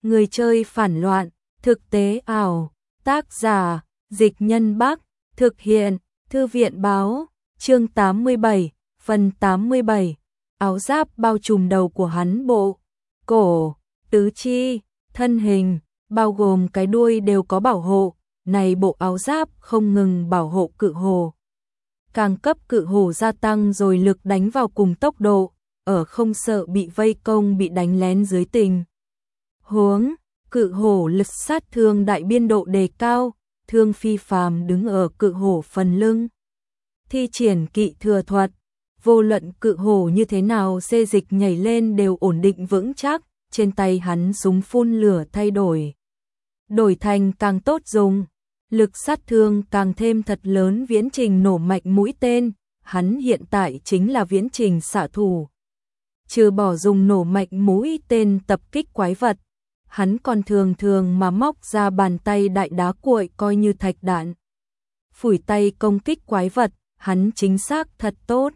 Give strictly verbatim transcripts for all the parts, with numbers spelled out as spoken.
Người chơi phản loạn, thực tế ảo, tác giả, Dịch Nhân Bắc, thực hiện, Thư viện báo, chương tám mươi bảy, phần tám mươi bảy, áo giáp bao trùm đầu của hắn bộ, cổ, tứ chi, thân hình, bao gồm cái đuôi đều có bảo hộ, này bộ áo giáp không ngừng bảo hộ cự hổ. Càng cấp cự hổ gia tăng rồi lực đánh vào cùng tốc độ, ở không sợ bị vây công bị đánh lén dưới tình huống, cự hổ lực sát thương đại biên độ đề cao, Thương Phi Phàm đứng ở cự hổ phần lưng. Thi triển kỵ thừa thuật, vô luận cự hổ như thế nào xê dịch nhảy lên đều ổn định vững chắc, trên tay hắn súng phun lửa thay đổi. Đổi thành càng tốt dùng, lực sát thương càng thêm thật lớn viễn trình nổ mạnh mũi tên, hắn hiện tại chính là viễn trình xạ thủ. Trừ bỏ dùng nổ mạnh mũi tên tập kích quái vật, hắn còn thường thường mà móc ra bàn tay đại đá cuội coi như thạch đạn. Phủi tay công kích quái vật, hắn chính xác thật tốt.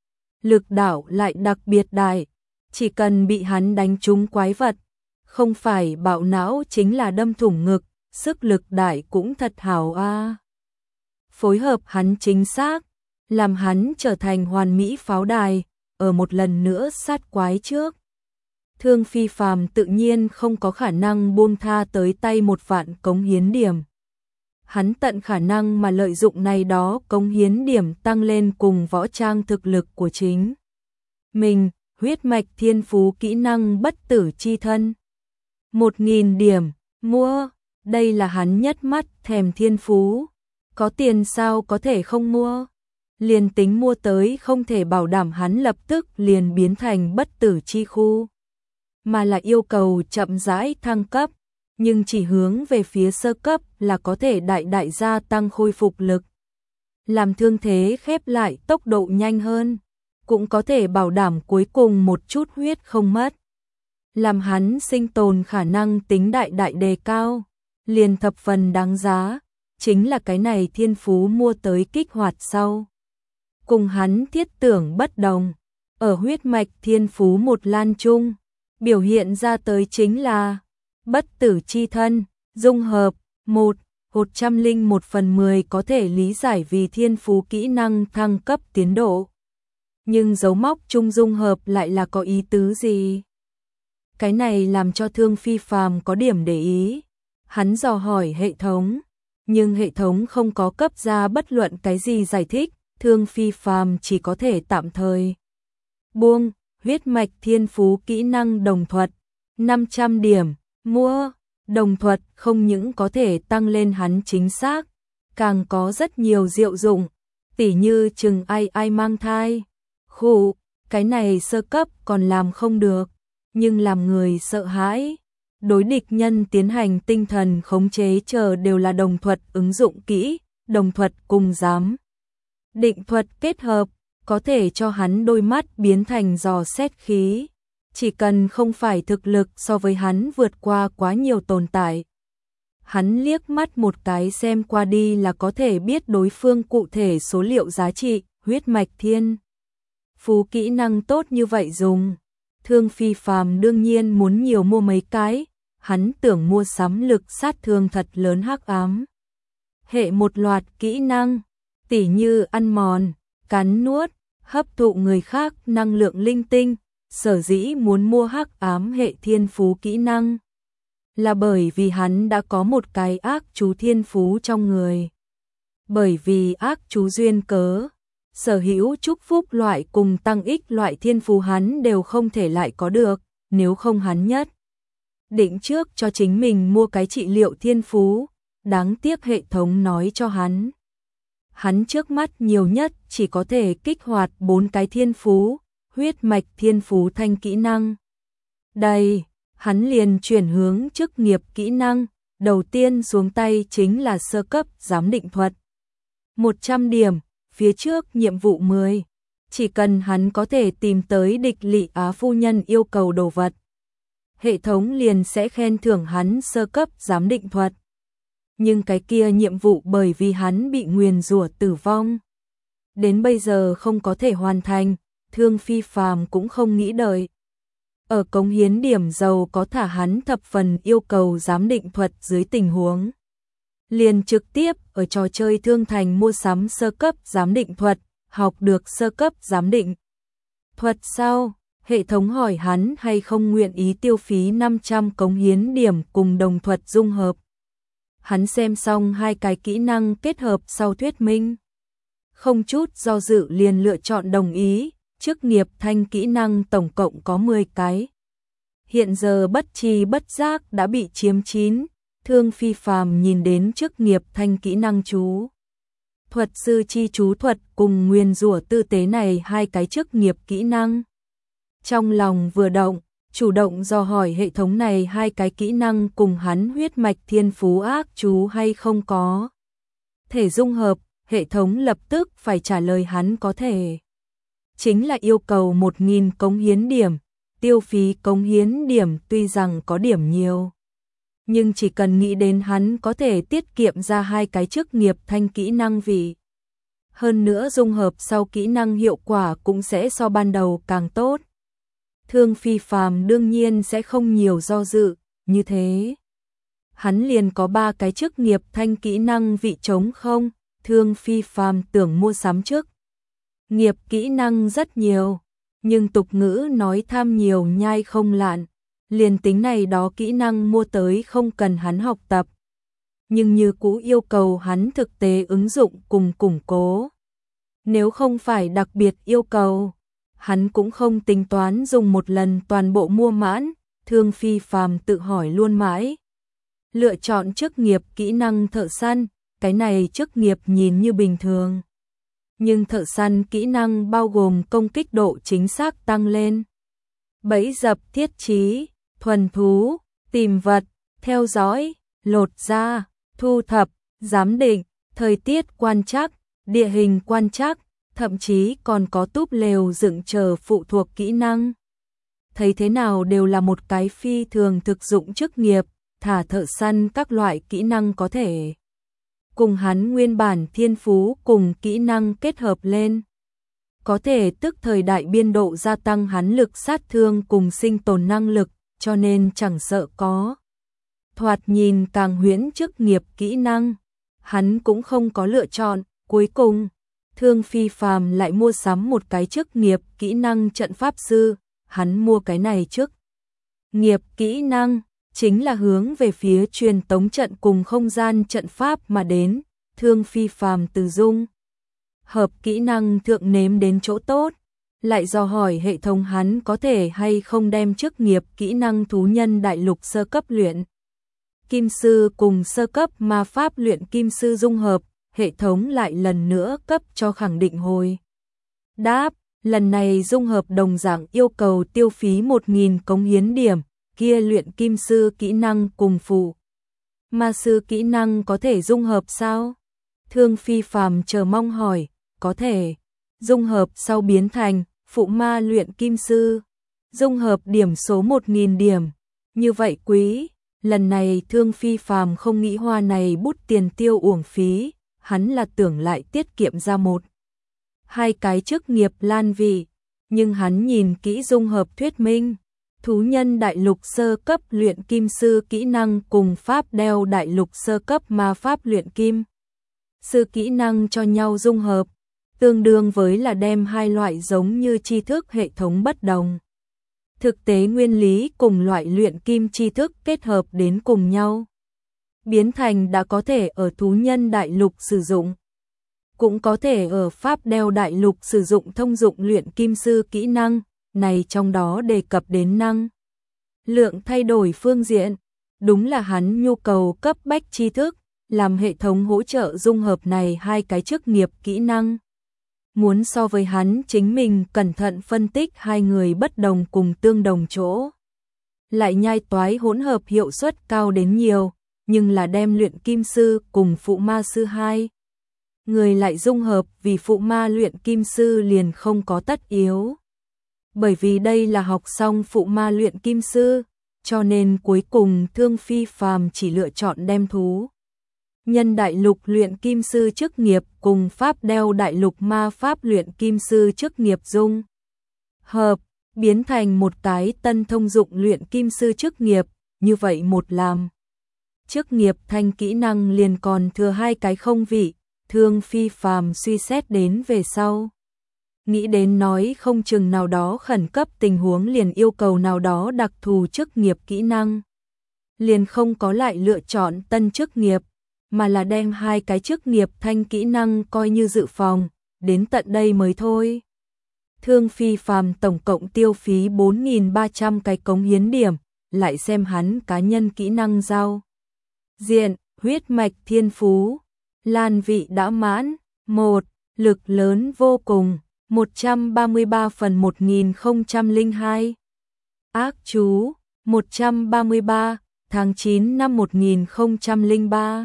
Lực đạo lại đặc biệt đại, chỉ cần bị hắn đánh trúng quái vật, không phải bạo não chính là đâm thủng ngực, sức lực đại cũng thật hảo a. À. Phối hợp hắn chính xác, làm hắn trở thành hoàn mỹ pháo đài, ở một lần nữa sát quái trước. Thương Phi Phàm tự nhiên không có khả năng buông tha tới tay một vạn cống hiến điểm. Hắn tận khả năng mà lợi dụng này đó cống hiến điểm tăng lên cùng võ trang thực lực của chính mình, huyết mạch thiên phú kỹ năng bất tử chi thân. Một nghìn điểm, mua, đây là hắn nhất mắt thèm thiên phú. Có tiền sao có thể không mua? Liền tính mua tới không thể bảo đảm hắn lập tức liền biến thành bất tử chi khu, mà là yêu cầu chậm rãi thăng cấp, nhưng chỉ hướng về phía sơ cấp là có thể đại đại gia tăng khôi phục lực, làm thương thế khép lại tốc độ nhanh hơn, cũng có thể bảo đảm cuối cùng một chút huyết không mất, làm hắn sinh tồn khả năng tính đại đại đề cao, liền thập phần đáng giá, chính là cái này thiên phú mua tới kích hoạt sau. Cùng hắn thiết tưởng bất đồng, ở huyết mạch thiên phú một lan chung, biểu hiện ra tới chính là bất tử chi thân, dung hợp, một, một trăm lẻ một phần mười có thể lý giải vì thiên phú kỹ năng thăng cấp tiến độ. Nhưng dấu mốc chung dung hợp lại là có ý tứ gì? Cái này làm cho Thương Phi Phàm có điểm để ý. Hắn dò hỏi hệ thống, nhưng hệ thống không có cấp ra bất luận cái gì giải thích, Thương Phi Phàm chỉ có thể tạm thời buông. Huyết mạch thiên phú kỹ năng đồng thuật, năm trăm điểm, mua, đồng thuật không những có thể tăng lên hắn chính xác, càng có rất nhiều diệu dụng, tỉ như chừng ai ai mang thai, khụ, cái này sơ cấp còn làm không được, nhưng làm người sợ hãi, đối địch nhân tiến hành tinh thần khống chế chờ đều là đồng thuật ứng dụng kỹ, đồng thuật cùng giám định thuật kết hợp, có thể cho hắn đôi mắt biến thành giò xét khí, chỉ cần không phải thực lực so với hắn vượt qua quá nhiều tồn tại. Hắn liếc mắt một cái xem qua đi là có thể biết đối phương cụ thể số liệu giá trị, huyết mạch thiên phú kỹ năng tốt như vậy dùng. Thương Phi Phàm đương nhiên muốn nhiều mua mấy cái, hắn tưởng mua sắm lực sát thương thật lớn hắc ám. Hệ một loạt kỹ năng, tỉ như ăn mòn, cắn nuốt, hấp thụ người khác năng lượng linh tinh, sở dĩ muốn mua hắc ám hệ thiên phú kỹ năng, là bởi vì hắn đã có một cái ác chú thiên phú trong người. Bởi vì ác chú duyên cớ, sở hữu chúc phúc loại cùng tăng ích loại thiên phú hắn đều không thể lại có được, nếu không hắn nhất định trước cho chính mình mua cái trị liệu thiên phú, đáng tiếc hệ thống nói cho hắn. Hắn trước mắt nhiều nhất chỉ có thể kích hoạt bốn cái thiên phú, huyết mạch thiên phú thanh kỹ năng. Đây, hắn liền chuyển hướng chức nghiệp kỹ năng, đầu tiên xuống tay chính là sơ cấp giám định thuật. một trăm điểm, phía trước nhiệm vụ mười, chỉ cần hắn có thể tìm tới địch Lị Á phu nhân yêu cầu đồ vật, hệ thống liền sẽ khen thưởng hắn sơ cấp giám định thuật. Nhưng cái kia nhiệm vụ bởi vì hắn bị nguyền rủa tử vong, đến bây giờ không có thể hoàn thành, Thương Phi Phàm cũng không nghĩ đợi. Ở cống hiến điểm giàu có thả hắn thập phần yêu cầu giám định thuật dưới tình huống. Liền trực tiếp ở trò chơi thương thành mua sắm sơ cấp giám định thuật, học được sơ cấp giám định thuật sau, hệ thống hỏi hắn hay không nguyện ý tiêu phí năm trăm cống hiến điểm cùng đồng thuật dung hợp. Hắn xem xong hai cái kỹ năng kết hợp sau thuyết minh. Không chút do dự liền lựa chọn đồng ý, chức nghiệp thanh kỹ năng tổng cộng có mười cái. Hiện giờ bất tri bất giác đã bị chiếm chín, Thương Phi Phàm nhìn đến chức nghiệp thanh kỹ năng chú thuật sư chi chú thuật cùng nguyên rủa tư tế này hai cái chức nghiệp kỹ năng. Trong lòng vừa động, chủ động dò hỏi hệ thống này hai cái kỹ năng cùng hắn huyết mạch thiên phú ác chú hay không có thể dung hợp, hệ thống lập tức phải trả lời hắn có thể. Chính là yêu cầu một nghìn cống hiến điểm, tiêu phí cống hiến điểm tuy rằng có điểm nhiều. Nhưng chỉ cần nghĩ đến hắn có thể tiết kiệm ra hai cái chức nghiệp thanh kỹ năng vị. Hơn nữa dung hợp sau kỹ năng hiệu quả cũng sẽ so ban đầu càng tốt. Thương Phi Phàm đương nhiên sẽ không nhiều do dự, như thế. Hắn liền có ba cái chức nghiệp thanh kỹ năng vị trống không, Thương Phi Phàm tưởng mua sắm trước. Nghiệp kỹ năng rất nhiều, nhưng tục ngữ nói tham nhiều nhai không lạn, liền tính này đó kỹ năng mua tới không cần hắn học tập. Nhưng như cũ yêu cầu hắn thực tế ứng dụng cùng củng cố. Nếu không phải đặc biệt yêu cầu, hắn cũng không tính toán dùng một lần toàn bộ mua mãn, Thương Phi Phàm tự hỏi luôn mãi. Lựa chọn chức nghiệp kỹ năng thợ săn, cái này chức nghiệp nhìn như bình thường. Nhưng thợ săn kỹ năng bao gồm công kích độ chính xác tăng lên. Bẫy dập thiết trí, thuần thú, tìm vật, theo dõi, lột da, thu thập, giám định, thời tiết quan trắc, địa hình quan trắc, thậm chí còn có túp lều dựng chờ phụ thuộc kỹ năng. Thấy thế nào đều là một cái phi thường thực dụng chức nghiệp, thả thợ săn các loại kỹ năng có thể cùng hắn nguyên bản thiên phú cùng kỹ năng kết hợp lên. Có thể tức thời đại biên độ gia tăng hắn lực sát thương cùng sinh tồn năng lực, cho nên chẳng sợ có. Thoạt nhìn càng huyễn chức nghiệp kỹ năng, hắn cũng không có lựa chọn, cuối cùng, Thương Phi Phàm lại mua sắm một cái chức nghiệp kỹ năng trận pháp sư, hắn mua cái này trước. Nghiệp kỹ năng, chính là hướng về phía truyền tống trận cùng không gian trận pháp mà đến, Thương Phi Phàm từ dung. Hợp kỹ năng thượng nếm đến chỗ tốt, lại dò hỏi hệ thống hắn có thể hay không đem chức nghiệp kỹ năng thú nhân đại lục sơ cấp luyện. Kim sư cùng sơ cấp ma pháp luyện kim sư dung hợp, hệ thống lại lần nữa cấp cho khẳng định hồi. Đáp, lần này dung hợp đồng dạng yêu cầu tiêu phí một nghìn cống hiến điểm, kia luyện kim sư kỹ năng cùng phụ. Ma sư kỹ năng có thể dung hợp sao? Thương Phi Phàm chờ mong hỏi, có thể. Dung hợp sau biến thành phụ ma luyện kim sư. Dung hợp điểm số một nghìn điểm. Như vậy quý, lần này Thương Phi Phàm không nghĩ hoa này bút tiền tiêu uổng phí, hắn là tưởng lại tiết kiệm ra một. Hai cái chức nghiệp lan vị, nhưng hắn nhìn kỹ dung hợp thuyết minh. Thú nhân đại lục sơ cấp luyện kim sư kỹ năng cùng pháp đeo đại lục sơ cấp ma pháp luyện kim sư kỹ năng cho nhau dung hợp, tương đương với là đem hai loại giống như tri thức hệ thống bất đồng. Thực tế nguyên lý cùng loại luyện kim tri thức kết hợp đến cùng nhau. Biến thành đã có thể ở thú nhân đại lục sử dụng. Cũng có thể ở pháp đeo đại lục sử dụng thông dụng luyện kim sư kỹ năng, này trong đó đề cập đến năng lượng thay đổi phương diện. Đúng là hắn nhu cầu cấp bách tri thức, làm hệ thống hỗ trợ dung hợp này hai cái chức nghiệp kỹ năng. Muốn so với hắn chính mình cẩn thận phân tích hai người bất đồng cùng tương đồng chỗ. Lại nhai toái hỗn hợp hiệu suất cao đến nhiều, nhưng là đem luyện kim sư cùng phụ ma sư hai. Người lại dung hợp vì phụ ma luyện kim sư liền không có tất yếu. Bởi vì đây là học xong phụ ma luyện kim sư, cho nên cuối cùng Thương Phi Phàm chỉ lựa chọn đem thú nhân đại lục luyện kim sư chức nghiệp cùng pháp đeo đại lục ma pháp luyện kim sư chức nghiệp dung hợp. biến thành một cái tân thông dụng luyện kim sư chức nghiệp, như vậy một làm. Chức nghiệp thanh kỹ năng liền còn thừa hai cái không vị, Thương Phi Phàm suy xét đến về sau. Nghĩ đến nói không chừng nào đó khẩn cấp tình huống liền yêu cầu nào đó đặc thù chức nghiệp kỹ năng. Liền không có lại lựa chọn tân chức nghiệp, mà là đem hai cái chức nghiệp thanh kỹ năng coi như dự phòng, đến tận đây mới thôi. Thương Phi Phàm tổng cộng tiêu phí bốn nghìn ba trăm cái cống hiến điểm, lại xem hắn cá nhân kỹ năng giao diện, huyết mạch thiên phú, lan vị đã mãn, một, lực lớn vô cùng, một trăm ba mươi ba phần một nghìn không trăm lẻ hai. Ác chú, một trăm ba mươi ba, tháng chín năm một nghìn không trăm lẻ ba.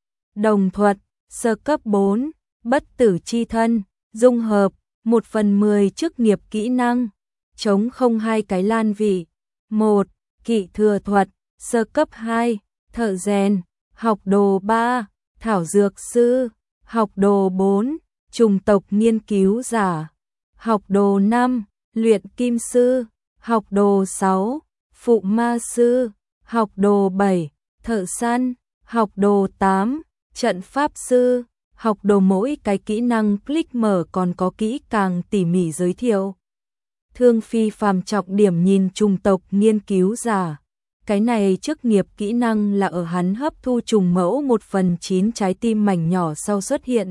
Đồng thuật, sơ cấp bốn, bất tử chi thân, dung hợp, một phần mười chức nghiệp kỹ năng, chống không hai cái lan vị, một, kỵ thừa thuật, sơ cấp hai, thợ rèn, học đồ ba, thảo dược sư, học đồ bốn, chủng tộc nghiên cứu giả, học đồ năm, luyện kim sư, học đồ sáu, phụ ma sư, học đồ bảy, thợ săn, học đồ tám, trận pháp sư, học đồ. Mỗi cái kỹ năng click mở còn có kỹ càng tỉ mỉ giới thiệu. Thương Phi Phàm trọng điểm nhìn chủng tộc nghiên cứu giả. Cái này chức nghiệp kỹ năng là ở hắn hấp thu trùng mẫu một phần chín trái tim mảnh nhỏ sau xuất hiện.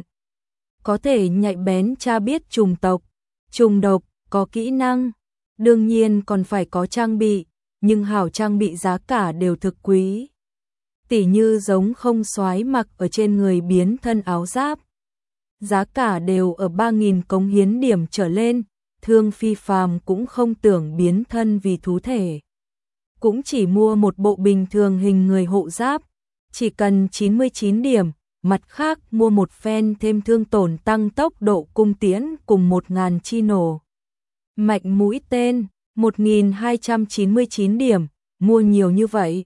Có thể nhạy bén tra biết trùng tộc, trùng độc, có kỹ năng. Đương nhiên còn phải có trang bị, nhưng hảo trang bị giá cả đều thực quý. Tỉ như giống không soái mặc ở trên người biến thân áo giáp. Giá cả đều ở ba nghìn cống hiến điểm trở lên, Thương Phi Phàm cũng không tưởng biến thân vì thú thể. Cũng chỉ mua một bộ bình thường hình người hộ giáp, chỉ cần chín mươi chín điểm, mặt khác mua một phen thêm thương tổn tăng tốc độ cung tiễn cùng một nghìn chi nổ. Mạnh mũi tên, một nghìn hai trăm chín mươi chín điểm, mua nhiều như vậy.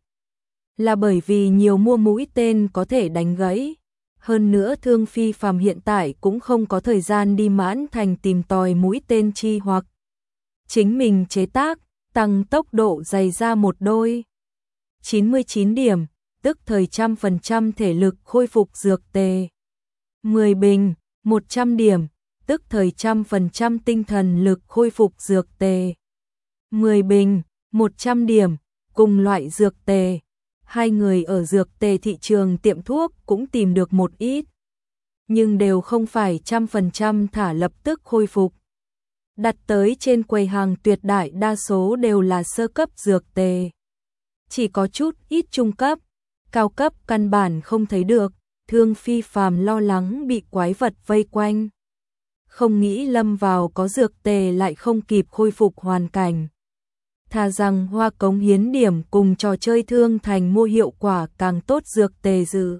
Là bởi vì nhiều mua mũi tên có thể đánh gãy. Hơn nữa Thương Phi Phàm hiện tại cũng không có thời gian đi mãn thành tìm tòi mũi tên chi hoặc chính mình chế tác, tăng tốc độ dày ra một đôi. chín mươi chín điểm, tức thời trăm phần trăm thể lực khôi phục dược tề. mười bình, một trăm điểm, tức thời trăm phần trăm tinh thần lực khôi phục dược tề. mười bình, một trăm điểm, cùng loại dược tề. Hai người ở dược tề thị trường tiệm thuốc cũng tìm được một ít, nhưng đều không phải trăm phần trăm thả lập tức khôi phục. Đặt tới trên quầy hàng tuyệt đại đa số đều là sơ cấp dược tề. Chỉ có chút ít trung cấp, cao cấp căn bản không thấy được. Thương Phi Phàm lo lắng bị quái vật vây quanh. Không nghĩ lâm vào có dược tề lại không kịp khôi phục hoàn cảnh. Thà rằng hoa cống hiến điểm cùng trò chơi thương thành mua hiệu quả càng tốt dược tề dự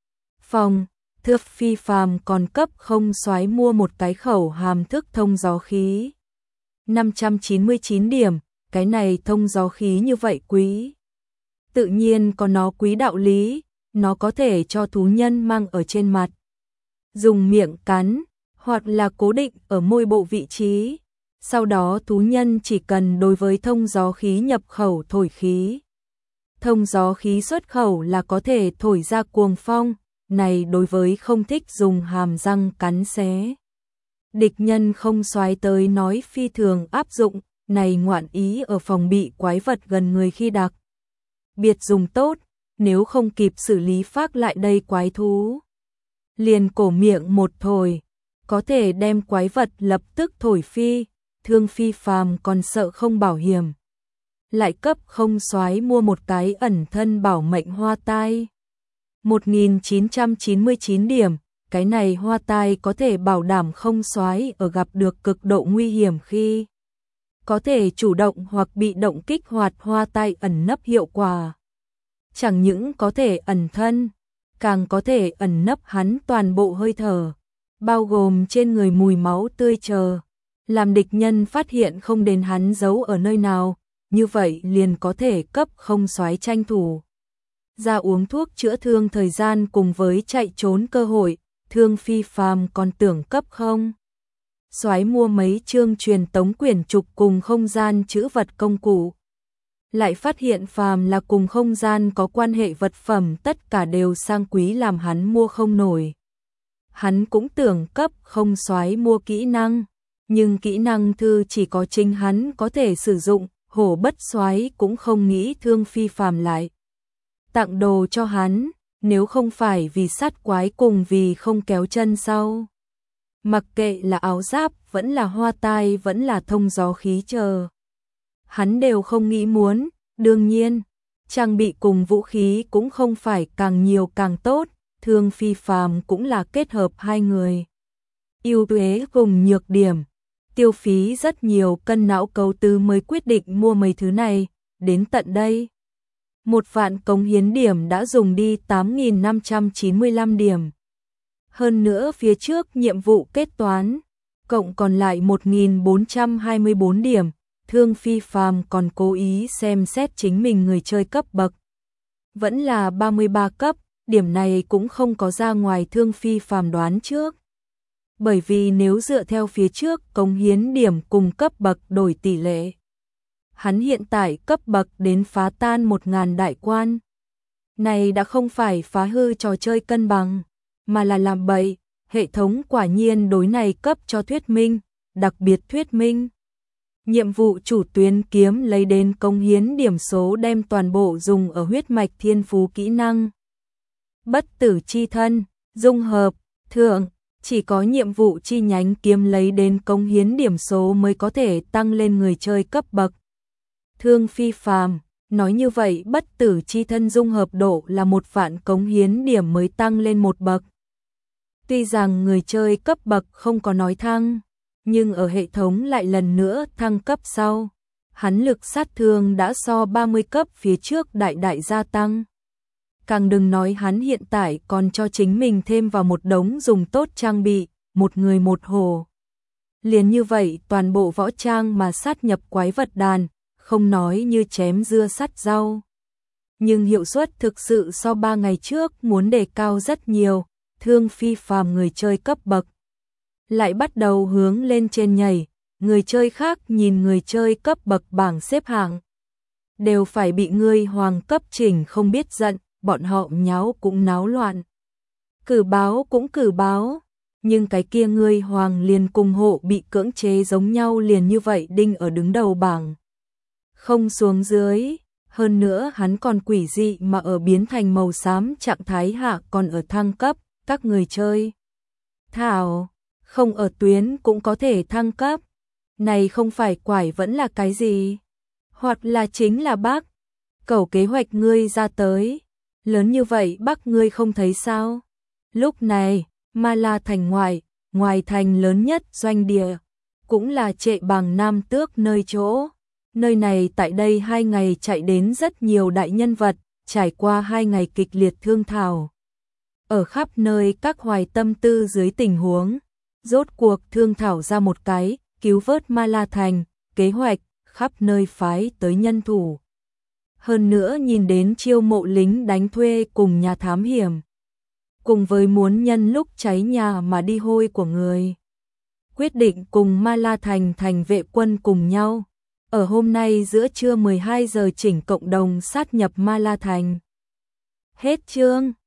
phòng. Thương Phi Phàm còn cấp không soái mua một cái khẩu hàm thức thông gió khí. năm trăm chín mươi chín điểm, cái này thông gió khí như vậy quý. Tự nhiên có nó quý đạo lý, nó có thể cho thú nhân mang ở trên mặt. Dùng miệng cắn, hoặc là cố định ở môi bộ vị trí. Sau đó thú nhân chỉ cần đối với thông gió khí nhập khẩu thổi khí. Thông gió khí xuất khẩu là có thể thổi ra cuồng phong, này đối với không thích dùng hàm răng cắn xé. Địch nhân không xoái tới nói phi thường áp dụng, này ngoạn ý ở phòng bị quái vật gần người khi đặc biệt dùng tốt, nếu không kịp xử lý phát lại đây quái thú. Liền cổ miệng một thổi, có thể đem quái vật lập tức thổi phi. Thương Phi Phàm còn sợ không bảo hiểm, lại cấp không soái mua một cái ẩn thân bảo mệnh hoa tai. một nghìn chín trăm chín mươi chín điểm, cái này hoa tai có thể bảo đảm không soái ở gặp được cực độ nguy hiểm khi có thể chủ động hoặc bị động kích hoạt hoa tai ẩn nấp hiệu quả. Chẳng những có thể ẩn thân, càng có thể ẩn nấp hắn toàn bộ hơi thở, bao gồm trên người mùi máu tươi chờ. Làm địch nhân phát hiện không đến hắn giấu ở nơi nào, như vậy liền có thể cấp không soái tranh thủ ra uống thuốc chữa thương thời gian cùng với chạy trốn cơ hội. Thương Phi Phàm còn tưởng cấp không soái mua mấy chương truyền tống quyển trục cùng không gian trữ vật công cụ. Lại phát hiện phàm là cùng không gian có quan hệ vật phẩm tất cả đều sang quý làm hắn mua không nổi. Hắn cũng tưởng cấp không soái mua kỹ năng, nhưng kỹ năng thư chỉ có chính hắn có thể sử dụng, hổ bất soái cũng không nghĩ thương phi phàm lại tặng đồ cho hắn, nếu không phải vì sát quái cùng vì không kéo chân sau. Mặc kệ là áo giáp, vẫn là hoa tai, vẫn là thông gió khí chờ. Hắn đều không nghĩ muốn, đương nhiên, trang bị cùng vũ khí cũng không phải càng nhiều càng tốt, thương phi phàm cũng là kết hợp hai người. Ưu tuế cùng nhược điểm, tiêu phí rất nhiều cân não cấu tứ mới quyết định mua mấy thứ này, đến tận đây. Một vạn cống hiến điểm đã dùng đi tám nghìn năm trăm chín mươi lăm điểm. Hơn nữa phía trước nhiệm vụ kết toán, cộng còn lại một nghìn bốn trăm hai mươi tư điểm, thương phi phàm còn cố ý xem xét chính mình người chơi cấp bậc. Vẫn là ba mươi ba cấp, điểm này cũng không có ra ngoài thương phi phàm đoán trước. Bởi vì nếu dựa theo phía trước cống hiến điểm cùng cấp bậc đổi tỷ lệ, hắn hiện tại cấp bậc đến phá tan một nghìn đại quan. Này đã không phải phá hư trò chơi cân bằng, mà là làm bậy, hệ thống quả nhiên đối này cấp cho thuyết minh, đặc biệt thuyết minh. Nhiệm vụ chủ tuyến kiếm lấy đến cống hiến điểm số đem toàn bộ dùng ở huyết mạch thiên phú kỹ năng. Bất tử chi thân, dung hợp, thượng, chỉ có nhiệm vụ chi nhánh kiếm lấy đến cống hiến điểm số mới có thể tăng lên người chơi cấp bậc. Thương phi phàm, nói như vậy bất tử chi thân dung hợp độ là một vạn cống hiến điểm mới tăng lên một bậc. Tuy rằng người chơi cấp bậc không có nói thăng, nhưng ở hệ thống lại lần nữa thăng cấp sau, hắn lực sát thương đã so ba mươi cấp phía trước đại đại gia tăng. Càng đừng nói hắn hiện tại còn cho chính mình thêm vào một đống dùng tốt trang bị, một người một hổ. Liền như vậy toàn bộ võ trang mà sát nhập quái vật đàn, không nói như chém dưa sắt rau. Nhưng hiệu suất thực sự so ba ngày trước muốn đề cao rất nhiều, thương phi phàm người chơi cấp bậc. Lại bắt đầu hướng lên trên nhảy, người chơi khác nhìn người chơi cấp bậc bảng xếp hạng. Đều phải bị người hoàng cấp chỉnh không biết giận, bọn họ nháo cũng náo loạn. Cử báo cũng cử báo, nhưng cái kia người hoàng liền cùng hộ bị cưỡng chế giống nhau liền như vậy đinh ở đứng đầu bảng. Không xuống dưới, hơn nữa hắn còn quỷ dị mà ở biến thành màu xám trạng thái hạ còn ở thăng cấp, các người chơi. Thảo, không ở tuyến cũng có thể thăng cấp. Này không phải quải vẫn là cái gì? Hoặc là chính là bác. Cẩu kế hoạch ngươi ra tới. Lớn như vậy bác ngươi không thấy sao? Lúc này, Ma La thành ngoài, ngoài thành lớn nhất doanh địa, cũng là trệ bằng Nam Tước nơi chỗ. Nơi này tại đây hai ngày chạy đến rất nhiều đại nhân vật, trải qua hai ngày kịch liệt thương thảo. Ở khắp nơi các hoài tâm tư dưới tình huống, rốt cuộc thương thảo ra một cái, cứu vớt Ma La thành, kế hoạch, khắp nơi phái tới nhân thủ. Hơn nữa nhìn đến chiêu mộ lính đánh thuê cùng nhà thám hiểm. Cùng với muốn nhân lúc cháy nhà mà đi hôi của người. Quyết định cùng Ma La thành thành vệ quân cùng nhau. Ở hôm nay giữa trưa mười hai giờ chỉnh cộng đồng sát nhập Ma La thành. Hết chương.